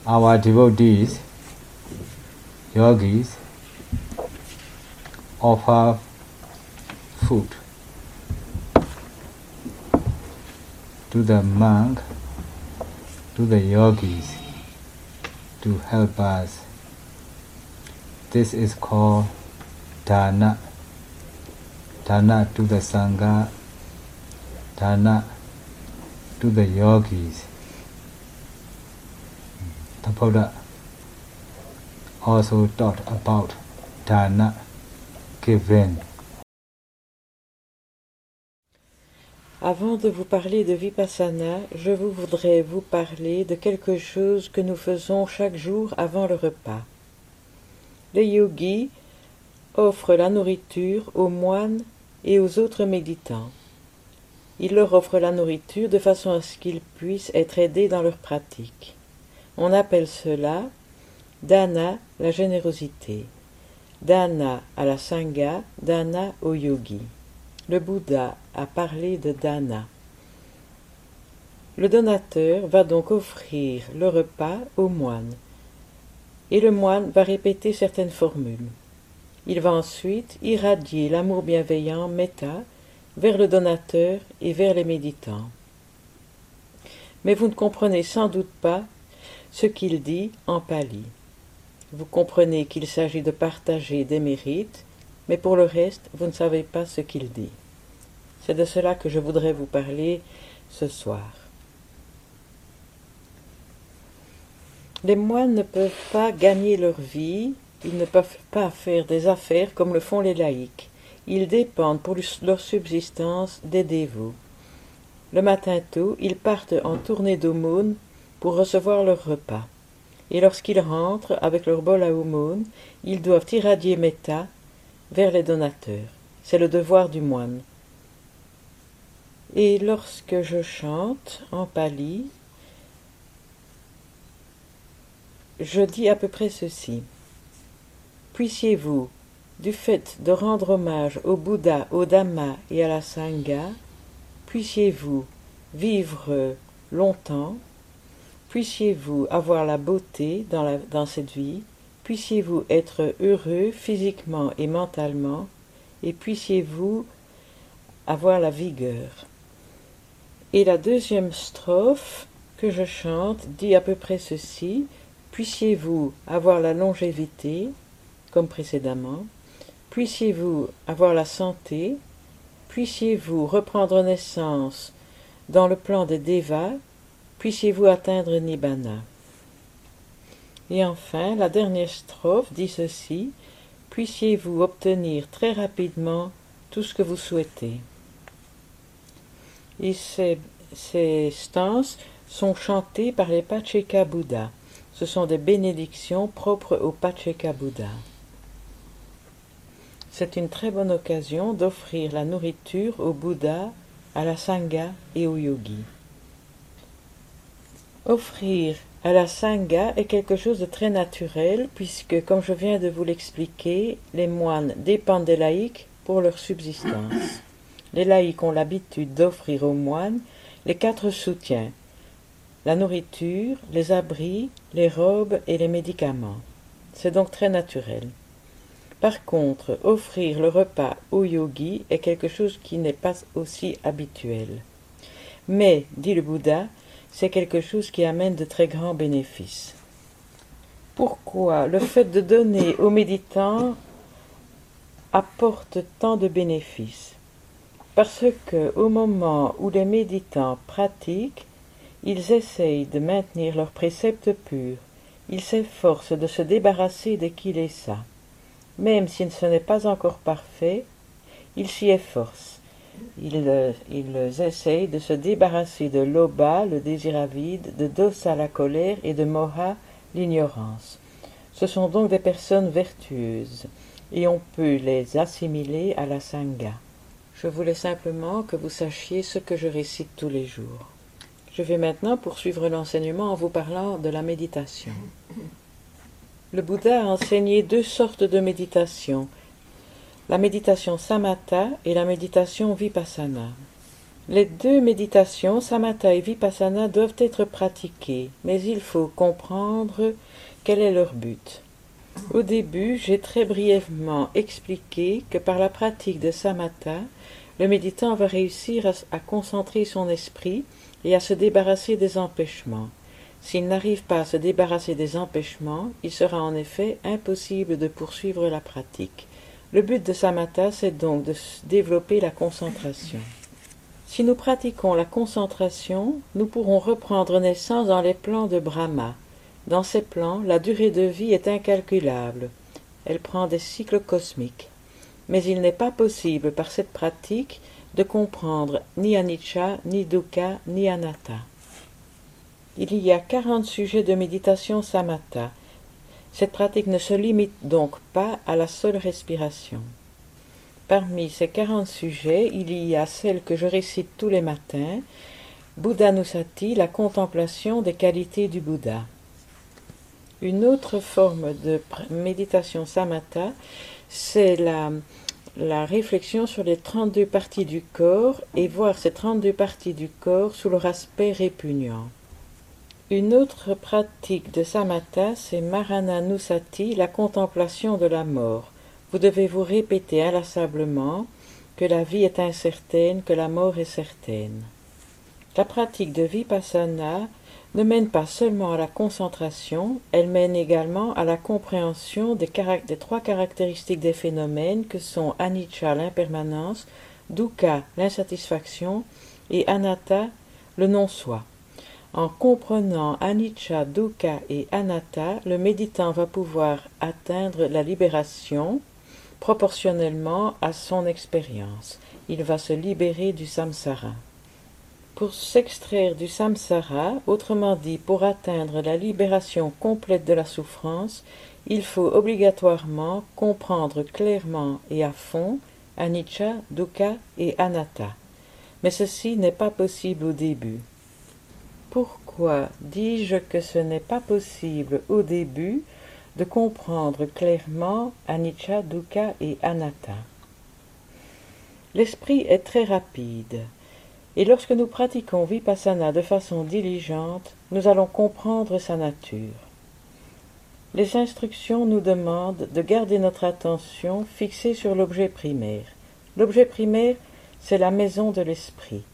our devotees, yogis, offer food to the monk, to the yogis, to help us. This is called dana. Dana to the Sangha, dana to the yogis. The Buddha also taught about dana given. Avant de vous parler de Vipassana, je voudrais vous parler de quelque chose que nous faisons chaque jour avant le repas. Les yogis offrent la nourriture aux moines et aux autres méditants. Ils leur offrent la nourriture de façon à ce qu'ils puissent être aidés dans leur pratique. On appelle cela dana, la générosité, dana à la sangha, dana aux yogis. Le Bouddha a parlé de dana. Le donateur va donc offrir le repas au moine, et le moine va répéter certaines formules. Il va ensuite irradier l'amour bienveillant, metta, vers le donateur et vers les méditants. Mais vous ne comprenez sans doute pas ce qu'il dit en pali. Vous comprenez qu'il s'agit de partager des mérites, mais pour le reste, vous ne savez pas ce qu'il dit. C'est de cela que je voudrais vous parler ce soir. Les moines ne peuvent pas gagner leur vie, ils ne peuvent pas faire des affaires comme le font les laïcs. Ils dépendent pour leur subsistance des dévots. Le matin tôt, ils partent en tournée d'aumône pour recevoir leur repas. Et lorsqu'ils rentrent avec leur bol à aumône, ils doivent irradier metta vers les donateurs. C'est le devoir du moine. Et lorsque je chante en pali, je dis à peu près ceci. Puissiez-vous, du fait de rendre hommage au Bouddha, au Dhamma et à la Sangha, puissiez-vous vivre longtemps, puissiez-vous avoir la beauté dans cette vie, puissiez-vous être heureux physiquement et mentalement, et puissiez-vous avoir la vigueur. Et la deuxième strophe que je chante dit à peu près ceci. Puissiez-vous avoir la longévité, comme précédemment, puissiez-vous avoir la santé, puissiez-vous reprendre naissance dans le plan des Devas, puissiez-vous atteindre Nibbana. Et enfin, la dernière strophe dit ceci. Puissiez-vous obtenir très rapidement tout ce que vous souhaitez. Et ces stances sont chantées par les Pacceka Bouddha. Ce sont des bénédictions propres au Pacceka Bouddha. C'est une très bonne occasion d'offrir la nourriture au Bouddha, à la Sangha et aux yogis. Offrir à la Sangha est quelque chose de très naturel puisque, comme je viens de vous l'expliquer, les moines dépendent des laïcs pour leur subsistance. Les laïcs ont l'habitude d'offrir aux moines les 4 soutiens, la nourriture, les abris, les robes et les médicaments. C'est donc très naturel. Par contre, offrir le repas aux yogis est quelque chose qui n'est pas aussi habituel. Mais, dit le Bouddha, c'est quelque chose qui amène de très grands bénéfices. Pourquoi le fait de donner aux méditants apporte tant de bénéfices? Parce que, au moment où les méditants pratiquent, ils essayent de maintenir leurs préceptes purs, ils s'efforcent de se débarrasser des kilesa. Même si ce n'est pas encore parfait, ils s'y efforcent. Ils essayent de se débarrasser de lobha, le désir avide, de dosa, la colère, et de moha, l'ignorance. Ce sont donc des personnes vertueuses, et on peut les assimiler à la Sangha. Je voulais simplement que vous sachiez ce que je récite tous les jours. Je vais maintenant poursuivre l'enseignement en vous parlant de la méditation. Le Bouddha a enseigné 2 sortes de méditation, la méditation samatha et la méditation vipassana. Les deux méditations, samatha et vipassana, doivent être pratiquées, mais il faut comprendre quel est leur but. Au début, j'ai très brièvement expliqué que par la pratique de samatha, le méditant va réussir à concentrer son esprit et à se débarrasser des empêchements. S'il n'arrive pas à se débarrasser des empêchements, il sera en effet impossible de poursuivre la pratique. Le but de samatha, c'est donc de développer la concentration. Si nous pratiquons la concentration, nous pourrons reprendre naissance dans les plans de Brahma. Dans ces plans, la durée de vie est incalculable. Elle prend des cycles cosmiques. Mais il n'est pas possible par cette pratique de comprendre ni anicca, ni dukkha, ni anatta. Il y a 40 sujets de méditation samatha. Cette pratique ne se limite donc pas à la seule respiration. Parmi ces 40 sujets, il y a celle que je récite tous les matins, Buddhanussati, la contemplation des qualités du Bouddha. Une autre forme de méditation samatha, c'est la réflexion sur les 32 parties du corps et voir ces 32 parties du corps sous leur aspect répugnant. Une autre pratique de samatha, c'est Marananussati, la contemplation de la mort. Vous devez vous répéter inlassablement que la vie est incertaine, que la mort est certaine. La pratique de vipassana ne mène pas seulement à la concentration, elle mène également à la compréhension des 3 caractéristiques des phénomènes que sont anicca, l'impermanence, dukkha, l'insatisfaction, et anatta, le non-soi. En comprenant anicca, dukkha et anatta, le méditant va pouvoir atteindre la libération proportionnellement à son expérience. Il va se libérer du samsara. Pour s'extraire du samsara, autrement dit pour atteindre la libération complète de la souffrance, il faut obligatoirement comprendre clairement et à fond anicca, dukkha et anatta. Mais ceci n'est pas possible au début. Pourquoi dis-je que ce n'est pas possible au début de comprendre clairement anicca, dukkha et anatta? L'esprit est très rapide. Et lorsque nous pratiquons vipassana de façon diligente, nous allons comprendre sa nature. Les instructions nous demandent de garder notre attention fixée sur l'objet primaire. L'objet primaire, c'est la maison de l'esprit.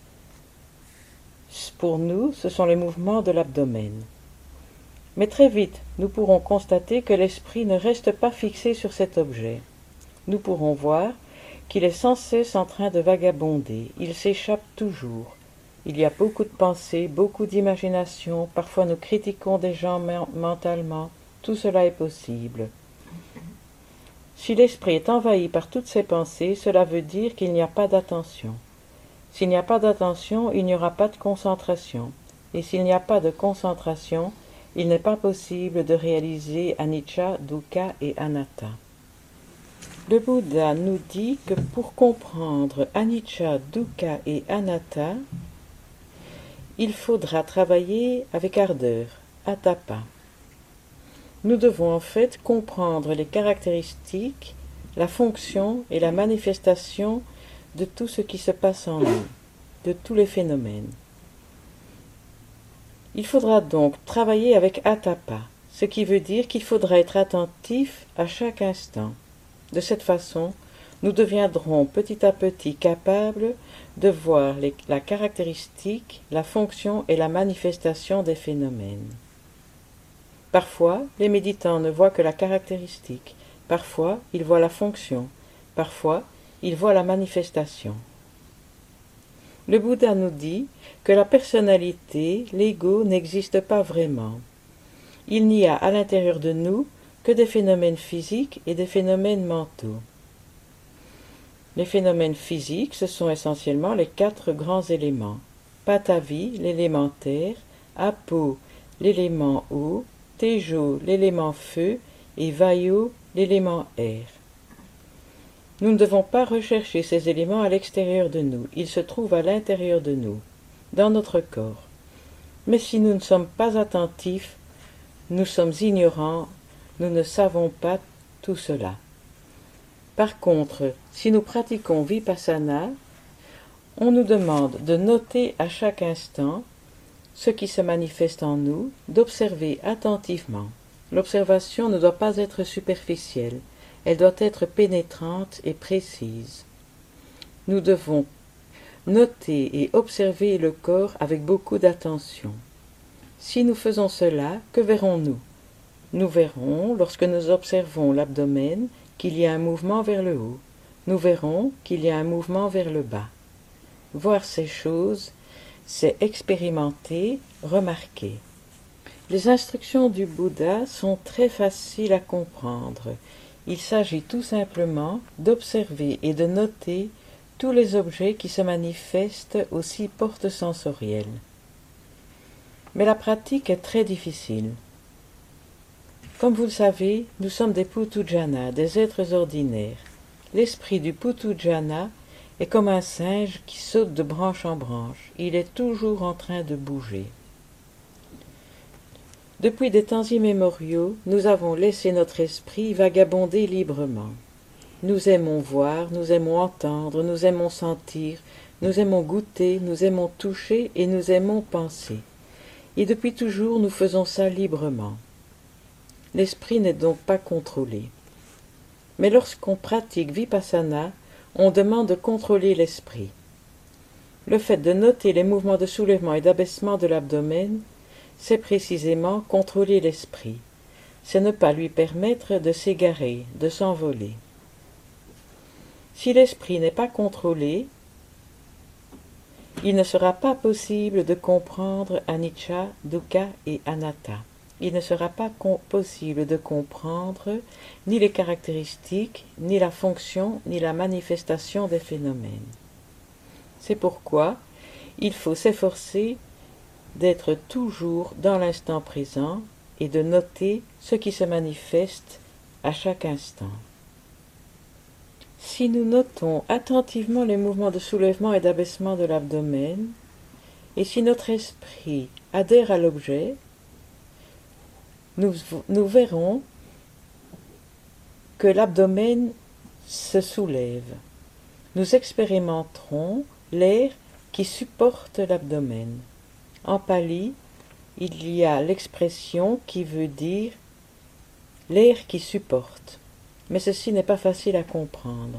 Pour nous, ce sont les mouvements de l'abdomen. Mais très vite, nous pourrons constater que l'esprit ne reste pas fixé sur cet objet. Nous pourrons voir qu'il est sans cesse en train de vagabonder, il s'échappe toujours. Il y a beaucoup de pensées, beaucoup d'imagination, parfois nous critiquons des gens mentalement, tout cela est possible. Si l'esprit est envahi par toutes ces pensées, cela veut dire qu'il n'y a pas d'attention. S'il n'y a pas d'attention, il n'y aura pas de concentration. Et s'il n'y a pas de concentration, il n'est pas possible de réaliser anicca, dukkha et anatta. Le Bouddha nous dit que pour comprendre anicca, dukkha et anatta, il faudra travailler avec ardeur, atapa. Nous devons en fait comprendre les caractéristiques, la fonction et la manifestation de tout ce qui se passe en nous, de tous les phénomènes. Il faudra donc travailler avec atapa, ce qui veut dire qu'il faudra être attentif à chaque instant. De cette façon, nous deviendrons petit à petit capables de voir la caractéristique, la fonction et la manifestation des phénomènes. Parfois, les méditants ne voient que la caractéristique, parfois ils voient la fonction, parfois ils voient la manifestation. Le Bouddha nous dit que la personnalité, l'ego, n'existe pas vraiment. Il n'y a à l'intérieur de nous que des phénomènes physiques et des phénomènes mentaux. Les phénomènes physiques, ce sont essentiellement les 4 grands éléments. Patavi, l'élément terre, Apo, l'élément eau, Tejo, l'élément feu, et Vayu, l'élément air. Nous ne devons pas rechercher ces éléments à l'extérieur de nous, ils se trouvent à l'intérieur de nous, dans notre corps. Mais si nous ne sommes pas attentifs, nous sommes ignorants, nous ne savons pas tout cela. Par contre, si nous pratiquons vipassana, On nous demande de noter à chaque instant ce qui se manifeste en nous, d'observer attentivement. L'observation ne doit pas être superficielle, elle doit être pénétrante et précise. Nous devons noter et observer le corps avec beaucoup d'attention. Si nous faisons cela, que verrons-nous? Nous verrons, lorsque nous observons l'abdomen, qu'il y a un mouvement vers le haut. Nous verrons qu'il y a un mouvement vers le bas. Voir ces choses, c'est expérimenter, remarquer. Les instructions du Bouddha sont très faciles à comprendre. Il s'agit tout simplement d'observer et de noter tous les objets qui se manifestent aux 6 portes sensorielles. Mais la pratique est très difficile. Comme vous le savez, nous sommes des Puthujjana, des êtres ordinaires. L'esprit du Puthujjana est comme un singe qui saute de branche en branche. Il est toujours en train de bouger. Depuis des temps immémoriaux, nous avons laissé notre esprit vagabonder librement. Nous aimons voir, nous aimons entendre, nous aimons sentir, nous aimons goûter, nous aimons toucher et nous aimons penser. Et depuis toujours, nous faisons ça librement. L'esprit n'est donc pas contrôlé. Mais lorsqu'on pratique Vipassana, on demande de contrôler l'esprit. Le fait de noter les mouvements de soulèvement et d'abaissement de l'abdomen, c'est précisément contrôler l'esprit. C'est ne pas lui permettre de s'égarer, de s'envoler. Si l'esprit n'est pas contrôlé, il ne sera pas possible de comprendre anicca, dukkha et anatta. Il ne sera pas possible de comprendre ni les caractéristiques, ni la fonction, ni la manifestation des phénomènes. C'est pourquoi il faut s'efforcer d'être toujours dans l'instant présent et de noter ce qui se manifeste à chaque instant. Si nous notons attentivement les mouvements de soulèvement et d'abaissement de l'abdomen, et si notre esprit adhère à l'objet, nous verrons que l'abdomen se soulève. Nous expérimenterons l'air qui supporte l'abdomen. En pali, il y a l'expression qui veut dire l'air qui supporte, mais ceci n'est pas facile à comprendre.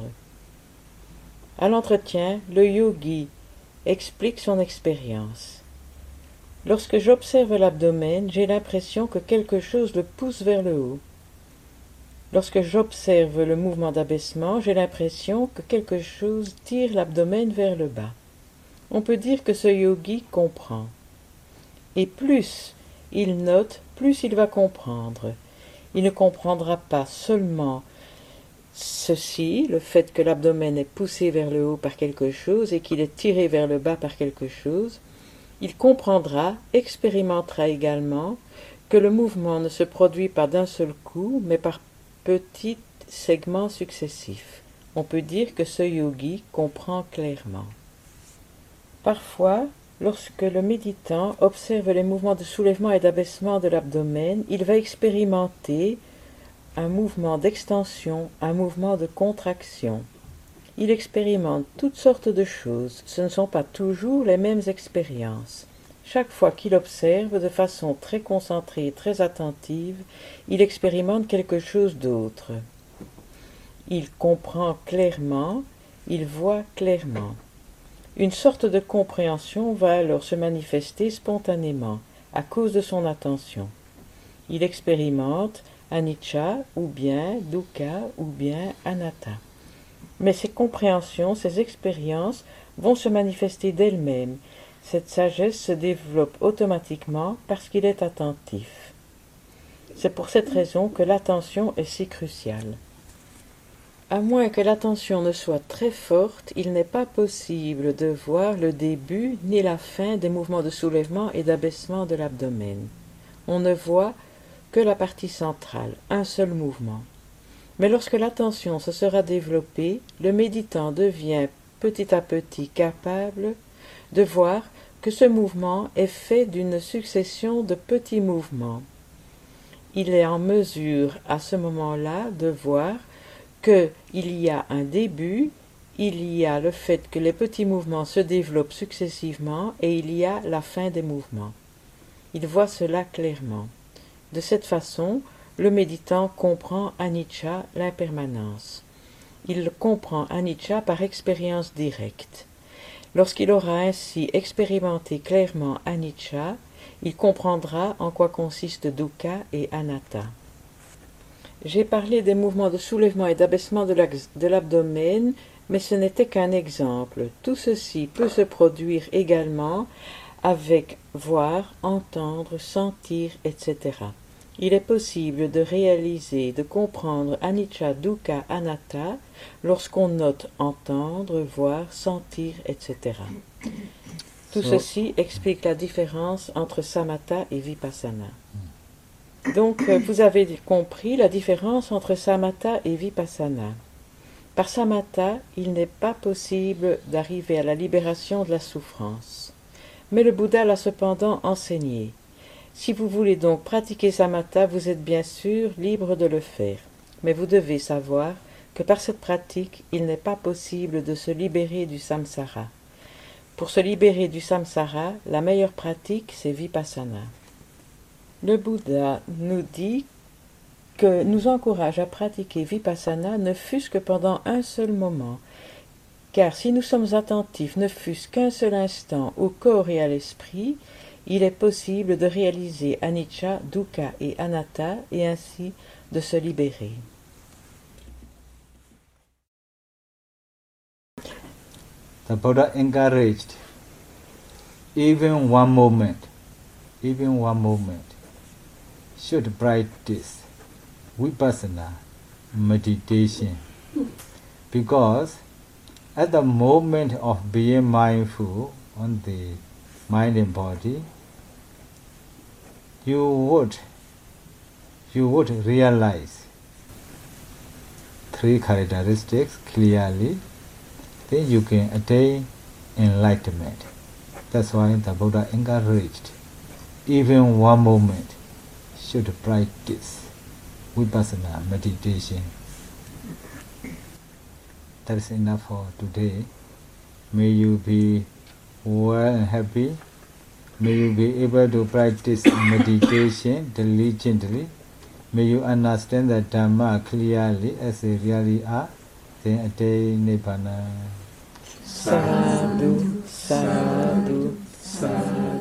À l'entretien, le yogi explique son expérience. Lorsque j'observe l'abdomen, j'ai l'impression que quelque chose le pousse vers le haut. Lorsque j'observe le mouvement d'abaissement, j'ai l'impression que quelque chose tire l'abdomen vers le bas. On peut dire que ce yogi comprend. Et plus il note, plus il va comprendre. Il ne comprendra pas seulement ceci, le fait que l'abdomen est poussé vers le haut par quelque chose et qu'il est tiré vers le bas par quelque chose. Il comprendra, expérimentera également que le mouvement ne se produit pas d'un seul coup, mais par petits segments successifs. On peut dire que ce yogi comprend clairement. Parfois, lorsque le méditant observe les mouvements de soulèvement et d'abaissement de l'abdomen, il va expérimenter un mouvement d'extension, un mouvement de contraction. Il expérimente toutes sortes de choses, ce ne sont pas toujours les mêmes expériences. Chaque fois qu'il observe de façon très concentrée et très attentive, il expérimente quelque chose d'autre. Il comprend clairement, il voit clairement. Une sorte de compréhension va alors se manifester spontanément, à cause de son attention. Il expérimente anicca, ou bien dukkha, ou bien anatta. Mais ces compréhensions, ces expériences vont se manifester d'elles-mêmes. Cette sagesse se développe automatiquement parce qu'il est attentif. C'est pour cette raison que l'attention est si cruciale. À moins que l'attention ne soit très forte, il n'est pas possible de voir le début ni la fin des mouvements de soulèvement et d'abaissement de l'abdomen. On ne voit que la partie centrale, un seul mouvement. Mais lorsque l'attention se sera développée, le méditant devient petit à petit capable de voir que ce mouvement est fait d'une succession de petits mouvements. Il est en mesure à ce moment-là de voir qu'il y a un début il y a le fait que les petits mouvements se développent successivement et il y a la fin des mouvements. Il voit cela clairement. De cette façon, le méditant comprend anicca, l'impermanence. Il comprend anicca par expérience directe. Lorsqu'il aura ainsi expérimenté clairement anicca, il comprendra en quoi consistent dukkha et anatta. J'ai parlé des mouvements de soulèvement et d'abaissement de l'abdomen, mais ce n'était qu'un exemple. Tout ceci peut se produire également avec voir, entendre, sentir, etc. Il est possible de réaliser, de comprendre anicca, dukkha, anatta lorsqu'on note entendre, voir, sentir, etc. Tout ceci explique la différence entre samatha et vipassana. Donc, vous avez compris la différence entre samatha et vipassana. Par samatha, il n'est pas possible d'arriver à la libération de la souffrance. Mais le Bouddha l'a cependant enseigné. Si vous voulez donc pratiquer samatha, vous êtes bien sûr libre de le faire. Mais vous devez savoir que par cette pratique, il n'est pas possible de se libérer du samsara. Pour se libérer du samsara, la meilleure pratique, c'est vipassana. Le Bouddha nous dit que nous encourage à pratiquer vipassana ne fût-ce que pendant un seul moment, car si nous sommes attentifs ne fût-ce qu'un seul instant au corps et à l'esprit, il est possible de réaliser anicca, dukkha et anatta et ainsi de se libérer. The Buddha encouraged even one moment should practice vipassana meditation, because at the moment of being mindful on the mind and body, you would realize three characteristics clearly, then you can attain enlightenment. That's why the Buddha encouraged even one moment should practice vipassana meditation. That is enough for today. May you be well and happy. May you be able to practice meditation diligently. May you understand the Dhamma clearly as they really are. Then attain Nibbana. Sadhu, sadhu, sadhu.